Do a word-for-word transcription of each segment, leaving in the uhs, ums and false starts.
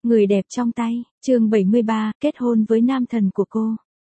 Người đẹp trong tay, chương bảy mươi ba, kết hôn với nam thần của cô.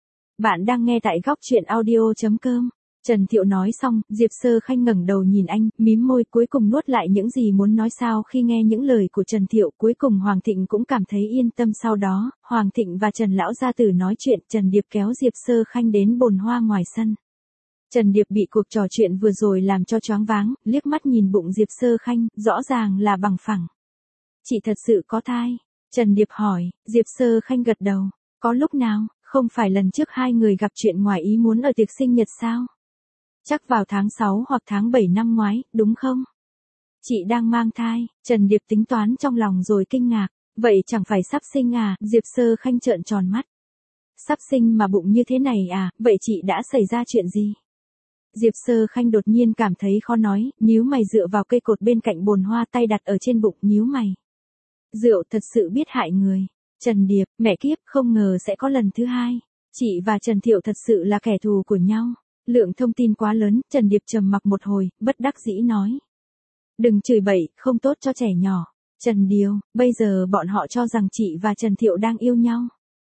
Bạn đang nghe tại góc truyện audio chấm com. Trần Thiệu nói xong, Diệp Sơ Khanh ngẩng đầu nhìn anh, mím môi cuối cùng nuốt lại những gì muốn nói. Sau khi nghe những lời của Trần Thiệu, cuối cùng Hoàng Thịnh cũng cảm thấy yên tâm. Sau đó, Hoàng Thịnh và Trần Lão gia tử nói chuyện, Trần Điệp kéo Diệp Sơ Khanh đến bồn hoa ngoài sân. Trần Điệp bị cuộc trò chuyện vừa rồi làm cho choáng váng, liếc mắt nhìn bụng Diệp Sơ Khanh, rõ ràng là bằng phẳng. Chị thật sự có thai? Trần Điệp hỏi. Diệp Sơ Khanh gật đầu. Có lúc nào, không phải lần trước hai người gặp chuyện ngoài ý muốn ở tiệc sinh nhật sao? Chắc vào tháng sáu hoặc tháng bảy năm ngoái, đúng không? Chị đang mang thai. Trần Điệp tính toán trong lòng rồi kinh ngạc. Vậy chẳng phải sắp sinh à? Diệp Sơ Khanh trợn tròn mắt. Sắp sinh mà bụng như thế này à? Vậy chị đã xảy ra chuyện gì? Diệp Sơ Khanh đột nhiên cảm thấy khó nói, nhíu mày dựa vào cây cột bên cạnh bồn hoa, tay đặt ở trên bụng, nhíu mày. Rượu thật sự biết hại người. Trần Điệp, mẹ kiếp, không ngờ sẽ có lần thứ hai. Chị và Trần Thiệu thật sự là kẻ thù của nhau. Lượng thông tin quá lớn, Trần Điệp trầm mặc một hồi, bất đắc dĩ nói. Đừng chửi bậy, không tốt cho trẻ nhỏ. Trần Điều, bây giờ bọn họ cho rằng chị và Trần Thiệu đang yêu nhau.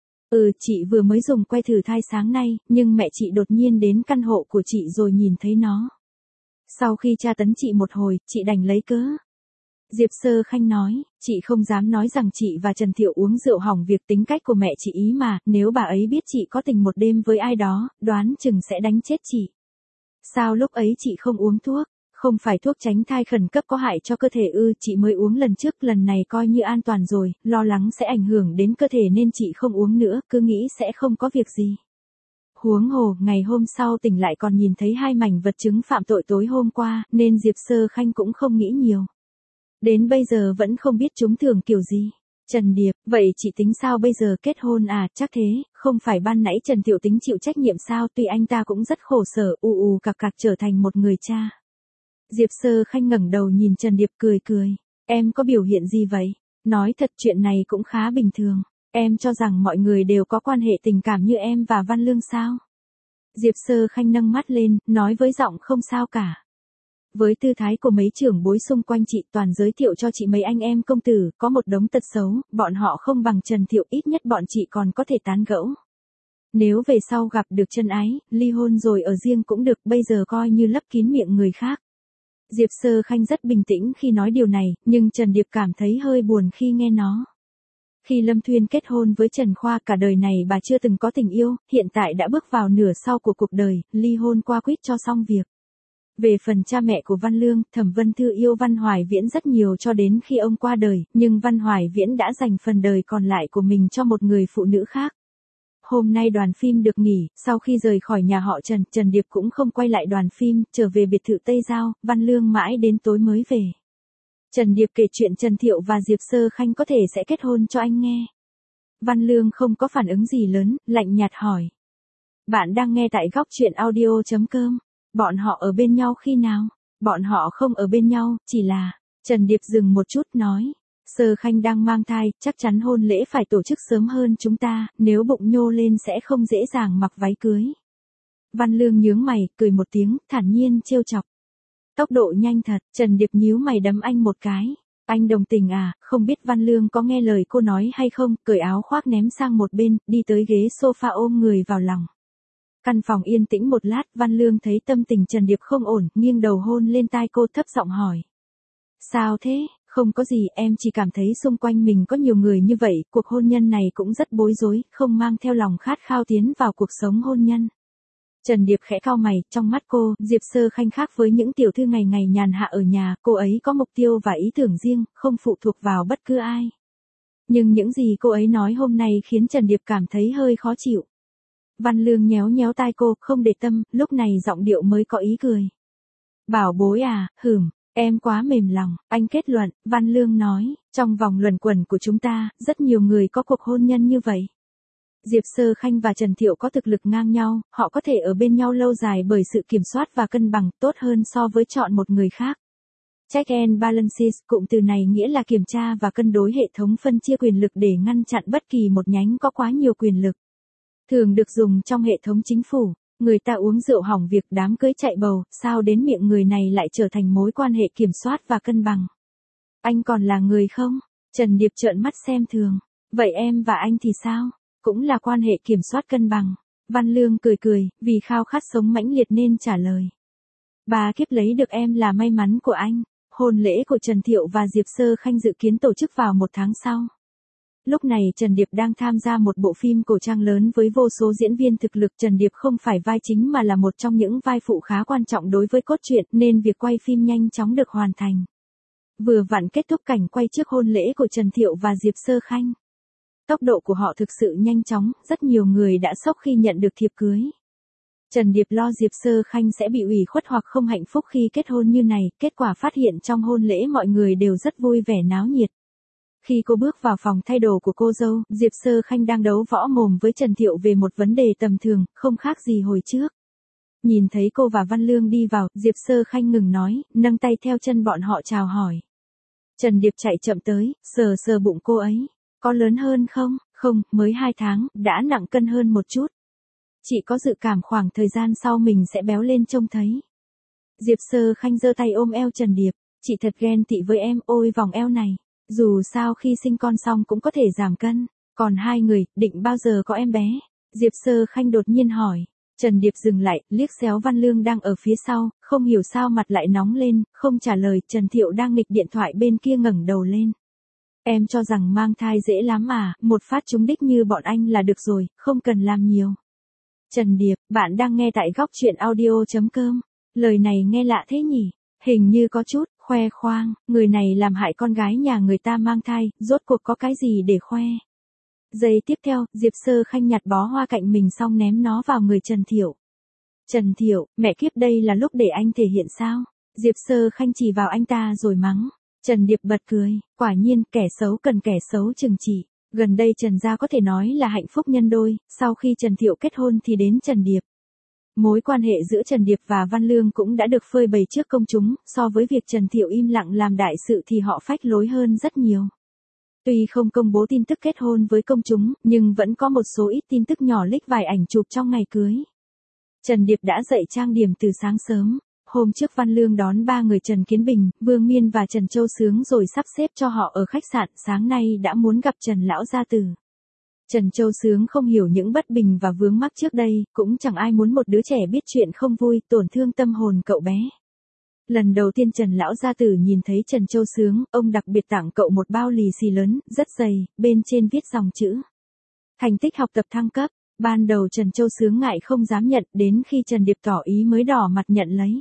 Ừ, chị vừa mới dùng que thử thai sáng nay, nhưng mẹ chị đột nhiên đến căn hộ của chị rồi nhìn thấy nó. Sau khi tra tấn chị một hồi, chị đành lấy cớ. Diệp Sơ Khanh nói, chị không dám nói rằng chị và Trần Thiệu uống rượu hỏng việc, tính cách của mẹ chị ý mà, nếu bà ấy biết chị có tình một đêm với ai đó, đoán chừng sẽ đánh chết chị. Sao lúc ấy chị không uống thuốc? Không phải thuốc tránh thai khẩn cấp có hại cho cơ thể ư? Chị mới uống lần trước, lần này coi như an toàn rồi, lo lắng sẽ ảnh hưởng đến cơ thể nên chị không uống nữa, cứ nghĩ sẽ không có việc gì. Huống hồ, ngày hôm sau tỉnh lại còn nhìn thấy hai mảnh vật chứng phạm tội tối hôm qua, nên Diệp Sơ Khanh cũng không nghĩ nhiều. Đến bây giờ vẫn không biết chúng thường kiểu gì. Trần Điệp, vậy chị tính sao bây giờ, kết hôn à? Chắc thế, không phải ban nãy Trần Thiệu tính chịu trách nhiệm sao? Tuy anh ta cũng rất khổ sở, ù ù cặc cặc trở thành một người cha. Diệp Sơ Khanh ngẩng đầu nhìn Trần Điệp cười cười. Em có biểu hiện gì vậy? Nói thật, chuyện này cũng khá bình thường. Em cho rằng mọi người đều có quan hệ tình cảm như em và Văn Lương sao? Diệp Sơ Khanh nâng mắt lên, nói với giọng không sao cả. Với tư thái của mấy trưởng bối xung quanh chị, toàn giới thiệu cho chị mấy anh em công tử, có một đống tật xấu, bọn họ không bằng Trần Thiệu, ít nhất bọn chị còn có thể tán gẫu. Nếu về sau gặp được chân ái, ly hôn rồi ở riêng cũng được, bây giờ coi như lấp kín miệng người khác. Diệp Sơ Khanh rất bình tĩnh khi nói điều này, nhưng Trần Điệp cảm thấy hơi buồn khi nghe nó. Khi Lâm Thuyên kết hôn với Trần Khoa, cả đời này bà chưa từng có tình yêu, hiện tại đã bước vào nửa sau của cuộc đời, ly hôn qua quýt cho xong việc. Về phần cha mẹ của Văn Lương, Thẩm Vân Thư yêu Văn Hoài Viễn rất nhiều cho đến khi ông qua đời, nhưng Văn Hoài Viễn đã dành phần đời còn lại của mình cho một người phụ nữ khác. Hôm nay đoàn phim được nghỉ, sau khi rời khỏi nhà họ Trần, Trần Điệp cũng không quay lại đoàn phim, trở về biệt thự Tây Giao, Văn Lương mãi đến tối mới về. Trần Điệp kể chuyện Trần Thiệu và Diệp Sơ Khanh có thể sẽ kết hôn cho anh nghe. Văn Lương không có phản ứng gì lớn, lạnh nhạt hỏi. Bạn đang nghe tại góc truyện audio chấm com. Bọn họ ở bên nhau khi nào? Bọn họ không ở bên nhau, chỉ là... Trần Điệp dừng một chút nói. Sơ Khanh đang mang thai, chắc chắn hôn lễ phải tổ chức sớm hơn chúng ta, nếu bụng nhô lên sẽ không dễ dàng mặc váy cưới. Văn Lương nhướng mày, cười một tiếng, thản nhiên trêu chọc. Tốc độ nhanh thật, Trần Điệp nhíu mày đấm anh một cái. Anh đồng tình à? Không biết Văn Lương có nghe lời cô nói hay không, cởi áo khoác ném sang một bên, đi tới ghế sofa ôm người vào lòng. Căn phòng yên tĩnh một lát, Văn Lương thấy tâm tình Trần Điệp không ổn, nghiêng đầu hôn lên tai cô, thấp giọng hỏi. Sao thế? Không có gì, em chỉ cảm thấy xung quanh mình có nhiều người như vậy, cuộc hôn nhân này cũng rất bối rối, không mang theo lòng khát khao tiến vào cuộc sống hôn nhân. Trần Điệp khẽ cau mày, trong mắt cô, Diệp Sơ Khanh khác với những tiểu thư ngày ngày nhàn hạ ở nhà, cô ấy có mục tiêu và ý tưởng riêng, không phụ thuộc vào bất cứ ai. Nhưng những gì cô ấy nói hôm nay khiến Trần Điệp cảm thấy hơi khó chịu. Văn Lương nhéo nhéo tai cô, không để tâm, lúc này giọng điệu mới có ý cười. Bảo bối à, hửm, em quá mềm lòng, anh kết luận, Văn Lương nói, trong vòng luẩn quẩn của chúng ta, rất nhiều người có cuộc hôn nhân như vậy. Diệp Sơ Khanh và Trần Thiệu có thực lực ngang nhau, họ có thể ở bên nhau lâu dài bởi sự kiểm soát và cân bằng, tốt hơn so với chọn một người khác. Check and balances, cụm từ này nghĩa là kiểm tra và cân đối hệ thống phân chia quyền lực để ngăn chặn bất kỳ một nhánh có quá nhiều quyền lực. Thường được dùng trong hệ thống chính phủ, người ta uống rượu hỏng việc, đám cưới chạy bầu, sao đến miệng người này lại trở thành mối quan hệ kiểm soát và cân bằng. Anh còn là người không? Trần Điệp trợn mắt xem thường. Vậy em và anh thì sao? Cũng là quan hệ kiểm soát cân bằng. Văn Lương cười cười, vì khao khát sống mãnh liệt nên trả lời. Ba kiếp lấy được em là may mắn của anh. Hôn lễ của Trần Thiệu và Diệp Sơ Khanh dự kiến tổ chức vào một tháng sau. Lúc này Trần Điệp đang tham gia một bộ phim cổ trang lớn với vô số diễn viên thực lực. Trần Điệp không phải vai chính mà là một trong những vai phụ khá quan trọng đối với cốt truyện nên việc quay phim nhanh chóng được hoàn thành. Vừa vặn kết thúc cảnh quay trước hôn lễ của Trần Thiệu và Diệp Sơ Khanh. Tốc độ của họ thực sự nhanh chóng, rất nhiều người đã sốc khi nhận được thiệp cưới. Trần Điệp lo Diệp Sơ Khanh sẽ bị ủy khuất hoặc không hạnh phúc khi kết hôn như này, kết quả phát hiện trong hôn lễ mọi người đều rất vui vẻ náo nhiệt. Khi cô bước vào phòng thay đồ của cô dâu, Diệp Sơ Khanh đang đấu võ mồm với Trần Thiệu về một vấn đề tầm thường, không khác gì hồi trước. Nhìn thấy cô và Văn Lương đi vào, Diệp Sơ Khanh ngừng nói, nâng tay theo chân bọn họ chào hỏi. Trần Điệp chạy chậm tới, sờ sờ bụng cô ấy. Có lớn hơn không? Không, mới hai tháng, đã nặng cân hơn một chút. Chị có dự cảm khoảng thời gian sau mình sẽ béo lên trông thấy. Diệp Sơ Khanh giơ tay ôm eo Trần Điệp. Chị thật ghen tị với em, ôi vòng eo này. Dù sao khi sinh con xong cũng có thể giảm cân. Còn hai người, định bao giờ có em bé? Diệp Sơ Khanh đột nhiên hỏi. Trần Điệp dừng lại, liếc xéo Văn Lương đang ở phía sau, không hiểu sao mặt lại nóng lên, không trả lời. Trần Thiệu đang nghịch điện thoại bên kia ngẩng đầu lên. Em cho rằng mang thai dễ lắm à, một phát trúng đích như bọn anh là được rồi, không cần làm nhiều. Trần Điệp, bạn đang nghe tại góc truyện audio chấm com. Lời này nghe lạ thế nhỉ? Hình như có chút, khoe khoang, người này làm hại con gái nhà người ta mang thai, rốt cuộc có cái gì để khoe. Giây tiếp theo, Diệp Sơ Khanh nhặt bó hoa cạnh mình xong ném nó vào người Trần Thiệu. Trần Thiệu, mẹ kiếp đây là lúc để anh thể hiện sao? Diệp Sơ Khanh chỉ vào anh ta rồi mắng. Trần Điệp bật cười, quả nhiên, kẻ xấu cần kẻ xấu trừng trị. Gần đây Trần gia có thể nói là hạnh phúc nhân đôi, sau khi Trần Thiệu kết hôn thì đến Trần Điệp. Mối quan hệ giữa Trần Điệp và Văn Lương cũng đã được phơi bày trước công chúng, so với việc Trần Thiệu im lặng làm đại sự thì họ phách lối hơn rất nhiều. Tuy không công bố tin tức kết hôn với công chúng, nhưng vẫn có một số ít tin tức nhỏ lích vài ảnh chụp trong ngày cưới. Trần Điệp đã dậy trang điểm từ sáng sớm. Hôm trước Văn Lương đón ba người Trần Kiến Bình, Vương Miên và Trần Châu Sướng rồi sắp xếp cho họ ở khách sạn, sáng nay đã muốn gặp Trần Lão gia tử. Trần Châu Sướng không hiểu những bất bình và vướng mắc trước đây, cũng chẳng ai muốn một đứa trẻ biết chuyện không vui, tổn thương tâm hồn cậu bé. Lần đầu tiên Trần Lão gia tử nhìn thấy Trần Châu Sướng, ông đặc biệt tặng cậu một bao lì xì lớn, rất dày, bên trên viết dòng chữ. Thành tích học tập thăng cấp. Ban đầu Trần Châu Sướng ngại không dám nhận, đến khi Trần Điệp tỏ ý mới đỏ mặt nhận lấy.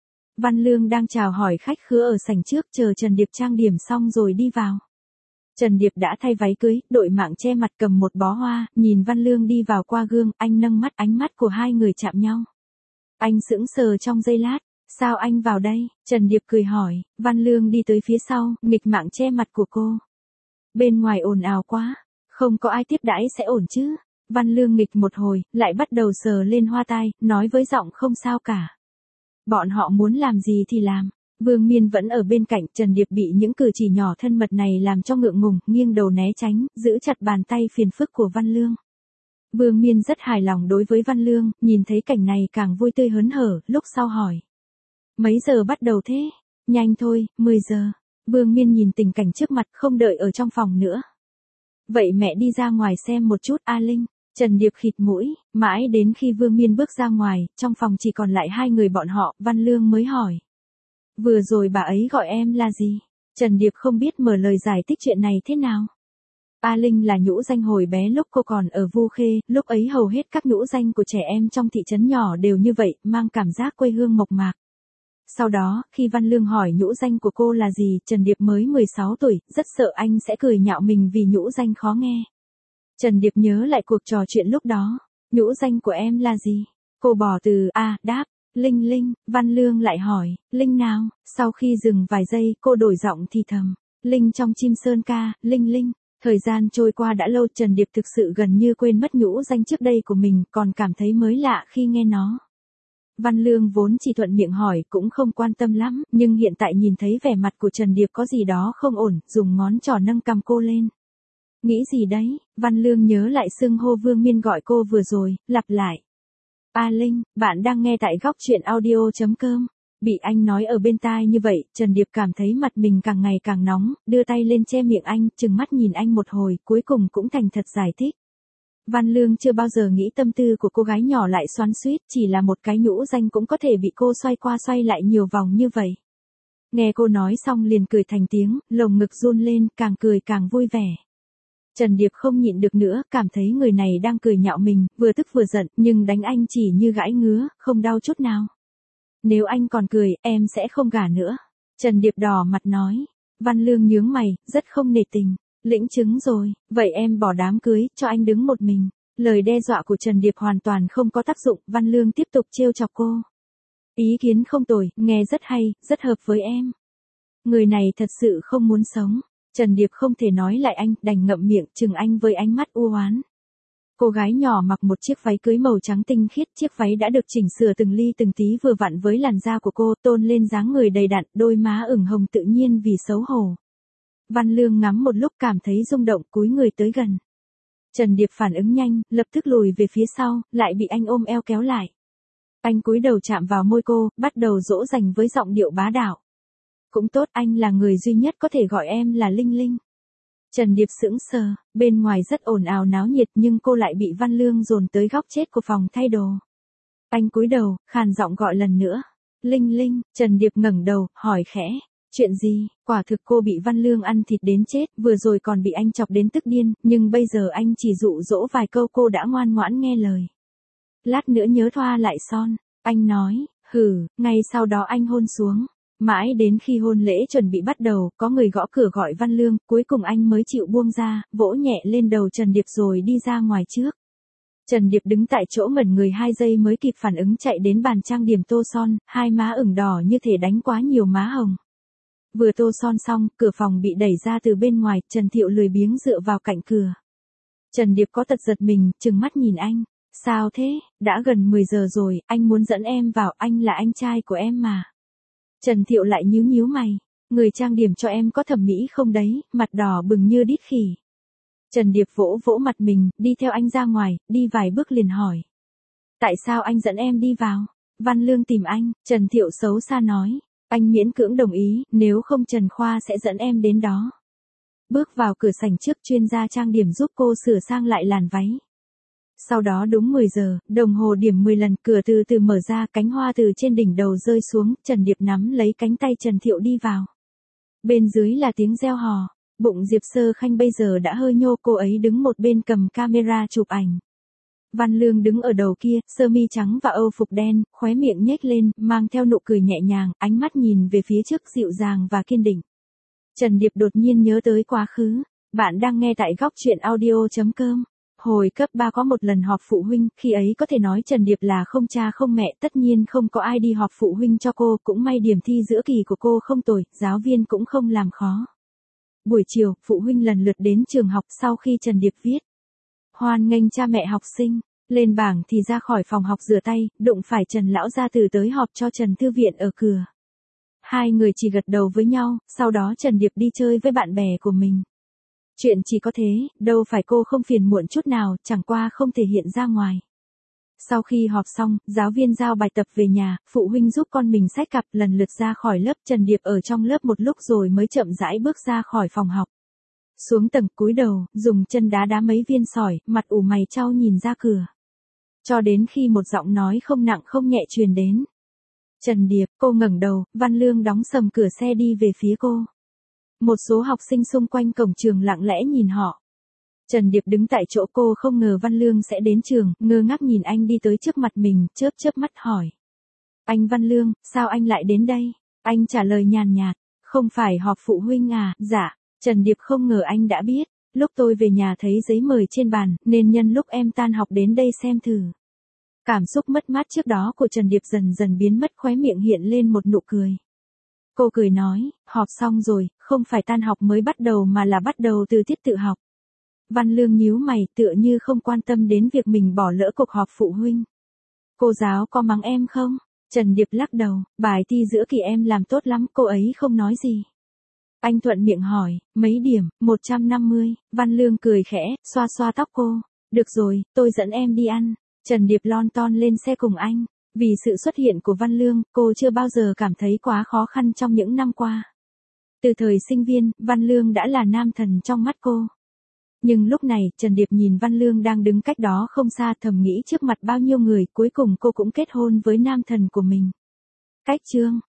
Văn Lương đang chào hỏi khách khứa ở sảnh trước, chờ Trần Điệp trang điểm xong rồi đi vào. Trần Điệp đã thay váy cưới, đội mạng che mặt cầm một bó hoa, nhìn Văn Lương đi vào qua gương, anh nâng mắt, ánh mắt của hai người chạm nhau. Anh sững sờ trong giây lát, sao anh vào đây? Trần Điệp cười hỏi, Văn Lương đi tới phía sau, nghịch mạng che mặt của cô. Bên ngoài ồn ào quá, không có ai tiếp đãi sẽ ổn chứ? Văn Lương nghịch một hồi, lại bắt đầu sờ lên hoa tai, nói với giọng không sao cả. Bọn họ muốn làm gì thì làm. Vương Miên vẫn ở bên cạnh, Trần Điệp bị những cử chỉ nhỏ thân mật này làm cho ngượng ngùng, nghiêng đầu né tránh, giữ chặt bàn tay phiền phức của Văn Lương. Vương Miên rất hài lòng đối với Văn Lương, nhìn thấy cảnh này càng vui tươi hớn hở, lúc sau hỏi. Mấy giờ bắt đầu thế? Nhanh thôi, mười giờ. Vương Miên nhìn tình cảnh trước mặt, không đợi ở trong phòng nữa. Vậy mẹ đi ra ngoài xem một chút, A Linh. Trần Điệp khịt mũi, mãi đến khi Vương Miên bước ra ngoài, trong phòng chỉ còn lại hai người bọn họ, Văn Lương mới hỏi. Vừa rồi bà ấy gọi em là gì? Trần Điệp không biết mở lời giải thích chuyện này thế nào. A Linh là nhũ danh hồi bé lúc cô còn ở Vu Khê, lúc ấy hầu hết các nhũ danh của trẻ em trong thị trấn nhỏ đều như vậy, mang cảm giác quê hương mộc mạc. Sau đó, khi Văn Lương hỏi nhũ danh của cô là gì, Trần Điệp mới mười sáu tuổi, rất sợ anh sẽ cười nhạo mình vì nhũ danh khó nghe. Trần Điệp nhớ lại cuộc trò chuyện lúc đó. Nhũ danh của em là gì? Cô bỏ từ A, à, đáp, Linh Linh. Văn Lương lại hỏi, Linh nào? Sau khi dừng vài giây, cô đổi giọng thì thầm, Linh trong chim sơn ca, Linh Linh. Thời gian trôi qua đã lâu, Trần Điệp thực sự gần như quên mất nhũ danh trước đây của mình, còn cảm thấy mới lạ khi nghe nó. Văn Lương vốn chỉ thuận miệng hỏi, cũng không quan tâm lắm, nhưng hiện tại nhìn thấy vẻ mặt của Trần Điệp có gì đó không ổn, dùng ngón trỏ nâng cằm cô lên. Nghĩ gì đấy? Văn Lương nhớ lại xưng hô Vương Miên gọi cô vừa rồi, lặp lại. A Linh, bạn đang nghe tại góc truyện audio chấm com. Bị anh nói ở bên tai như vậy, Trần Điệp cảm thấy mặt mình càng ngày càng nóng, đưa tay lên che miệng anh, trừng mắt nhìn anh một hồi, cuối cùng cũng thành thật giải thích. Văn Lương chưa bao giờ nghĩ tâm tư của cô gái nhỏ lại xoắn xuýt, chỉ là một cái nhũ danh cũng có thể bị cô xoay qua xoay lại nhiều vòng như vậy. Nghe cô nói xong liền cười thành tiếng, lồng ngực run lên, càng cười càng vui vẻ. Trần Điệp không nhịn được nữa, cảm thấy người này đang cười nhạo mình, vừa tức vừa giận, nhưng đánh anh chỉ như gãi ngứa, không đau chút nào. Nếu anh còn cười, em sẽ không gả nữa. Trần Điệp đỏ mặt nói. Văn Lương nhướng mày, rất không nể tình. Lĩnh chứng rồi, vậy em bỏ đám cưới, cho anh đứng một mình. Lời đe dọa của Trần Điệp hoàn toàn không có tác dụng, Văn Lương tiếp tục trêu chọc cô. Ý kiến không tồi, nghe rất hay, rất hợp với em. Người này thật sự không muốn sống. Trần Điệp không thể nói lại anh, đành ngậm miệng, chừng anh với ánh mắt u oán. Cô gái nhỏ mặc một chiếc váy cưới màu trắng tinh khiết, chiếc váy đã được chỉnh sửa từng ly từng tí vừa vặn với làn da của cô, tôn lên dáng người đầy đặn, đôi má ửng hồng tự nhiên vì xấu hổ. Văn Lương ngắm một lúc cảm thấy rung động, cúi người tới gần. Trần Điệp phản ứng nhanh, lập tức lùi về phía sau, lại bị anh ôm eo kéo lại. Anh cúi đầu chạm vào môi cô, bắt đầu dỗ dành với giọng điệu bá đạo. Cũng tốt, anh là người duy nhất có thể gọi em là Linh Linh. Trần Điệp sững sờ, bên ngoài rất ồn ào náo nhiệt nhưng cô lại bị Văn Lương dồn tới góc chết của phòng thay đồ. Anh cúi đầu, khàn giọng gọi lần nữa. Linh Linh, Trần Điệp ngẩng đầu, hỏi khẽ. Chuyện gì? Quả thực cô bị Văn Lương ăn thịt đến chết, vừa rồi còn bị anh chọc đến tức điên, nhưng bây giờ anh chỉ dụ dỗ vài câu cô đã ngoan ngoãn nghe lời. Lát nữa nhớ thoa lại son, anh nói, hừ, ngay sau đó anh hôn xuống. Mãi đến khi hôn lễ chuẩn bị bắt đầu, có người gõ cửa gọi Văn Lương, cuối cùng anh mới chịu buông ra, vỗ nhẹ lên đầu Trần Điệp rồi đi ra ngoài trước. Trần Điệp đứng tại chỗ ngẩn người hai giây mới kịp phản ứng chạy đến bàn trang điểm tô son, hai má ửng đỏ như thể đánh quá nhiều má hồng. Vừa tô son xong, cửa phòng bị đẩy ra từ bên ngoài, Trần Thiệu lười biếng dựa vào cạnh cửa. Trần Điệp có tật giật mình, trừng mắt nhìn anh. Sao thế, đã gần mười giờ rồi, anh muốn dẫn em vào, anh là anh trai của em mà. Trần Thiệu lại nhíu nhíu mày. Người trang điểm cho em có thẩm mỹ không đấy, mặt đỏ bừng như đít khỉ. Trần Điệp vỗ vỗ mặt mình, đi theo anh ra ngoài, đi vài bước liền hỏi. Tại sao anh dẫn em đi vào? Văn Lương tìm anh, Trần Thiệu xấu xa nói. Anh miễn cưỡng đồng ý, nếu không Trần Khoa sẽ dẫn em đến đó. Bước vào cửa sảnh trước, chuyên gia trang điểm giúp cô sửa sang lại làn váy. Sau đó đúng mười giờ, đồng hồ điểm mười lần, cửa từ từ mở ra, cánh hoa từ trên đỉnh đầu rơi xuống, Trần Điệp nắm lấy cánh tay Trần Thiệu đi vào. Bên dưới là tiếng reo hò, bụng Diệp Sơ Khanh bây giờ đã hơi nhô, cô ấy đứng một bên cầm camera chụp ảnh. Văn Lương đứng ở đầu kia, sơ mi trắng và âu phục đen, khóe miệng nhếch lên, mang theo nụ cười nhẹ nhàng, ánh mắt nhìn về phía trước dịu dàng và kiên định. Trần Điệp đột nhiên nhớ tới quá khứ. Bạn đang nghe tại góc truyện audio chấm com. Hồi cấp ba có một lần họp phụ huynh, khi ấy có thể nói Trần Điệp là không cha không mẹ, tất nhiên không có ai đi họp phụ huynh cho cô, cũng may điểm thi giữa kỳ của cô không tồi, giáo viên cũng không làm khó. Buổi chiều, phụ huynh lần lượt đến trường học sau khi Trần Điệp viết hoan nghênh cha mẹ học sinh, lên bảng thì ra khỏi phòng học rửa tay, đụng phải Trần lão gia tử tới họp cho Trần Thư Viện ở cửa. Hai người chỉ gật đầu với nhau, sau đó Trần Điệp đi chơi với bạn bè của mình. Chuyện chỉ có thế, đâu phải cô không phiền muộn chút nào, chẳng qua không thể hiện ra ngoài. Sau khi họp xong, giáo viên giao bài tập về nhà, phụ huynh giúp con mình xách cặp lần lượt ra khỏi lớp. Trần Điệp ở trong lớp một lúc rồi mới chậm rãi bước ra khỏi phòng học. Xuống tầng, cúi đầu, dùng chân đá đá mấy viên sỏi, mặt ủ mày chau nhìn ra cửa. Cho đến khi một giọng nói không nặng không nhẹ truyền đến. Trần Điệp, cô ngẩng đầu, Văn Lương đóng sầm cửa xe đi về phía cô. Một số học sinh xung quanh cổng trường lặng lẽ nhìn họ. Trần Điệp đứng tại chỗ, cô không ngờ Văn Lương sẽ đến trường, ngơ ngác nhìn anh đi tới trước mặt mình, chớp chớp mắt hỏi. Anh Văn Lương, sao anh lại đến đây? Anh trả lời nhàn nhạt, không phải họp phụ huynh à? Dạ. Trần Điệp không ngờ anh đã biết, lúc tôi về nhà thấy giấy mời trên bàn, nên nhân lúc em tan học đến đây xem thử. Cảm xúc mất mát trước đó của Trần Điệp dần dần biến mất, khóe miệng hiện lên một nụ cười. Cô cười nói, họp xong rồi, không phải tan học mới bắt đầu mà là bắt đầu từ tiết tự học. Văn Lương nhíu mày, tựa như không quan tâm đến việc mình bỏ lỡ cuộc họp phụ huynh. Cô giáo có mắng em không? Trần Điệp lắc đầu, bài thi giữa kỳ em làm tốt lắm, cô ấy không nói gì. Anh thuận miệng hỏi, mấy điểm? một trăm năm mươi, Văn Lương cười khẽ, xoa xoa tóc cô. Được rồi, tôi dẫn em đi ăn. Trần Điệp lon ton lên xe cùng anh. Vì sự xuất hiện của Văn Lương, cô chưa bao giờ cảm thấy quá khó khăn trong những năm qua. Từ thời sinh viên, Văn Lương đã là nam thần trong mắt cô. Nhưng lúc này, Trần Điệp nhìn Văn Lương đang đứng cách đó không xa, thầm nghĩ trước mặt bao nhiêu người, cuối cùng cô cũng kết hôn với nam thần của mình. Cách chương